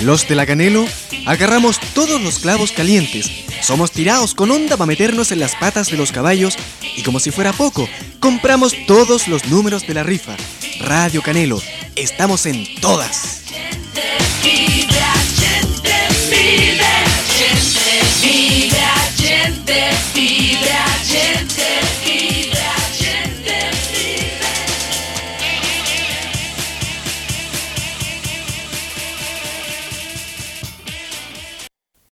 Los de la Canelo agarramos todos los clavos calientes. Somos tirados con onda para meternos en las patas de los caballos y como si fuera poco, compramos todos los números de la rifa. Radio Canelo, estamos en todas.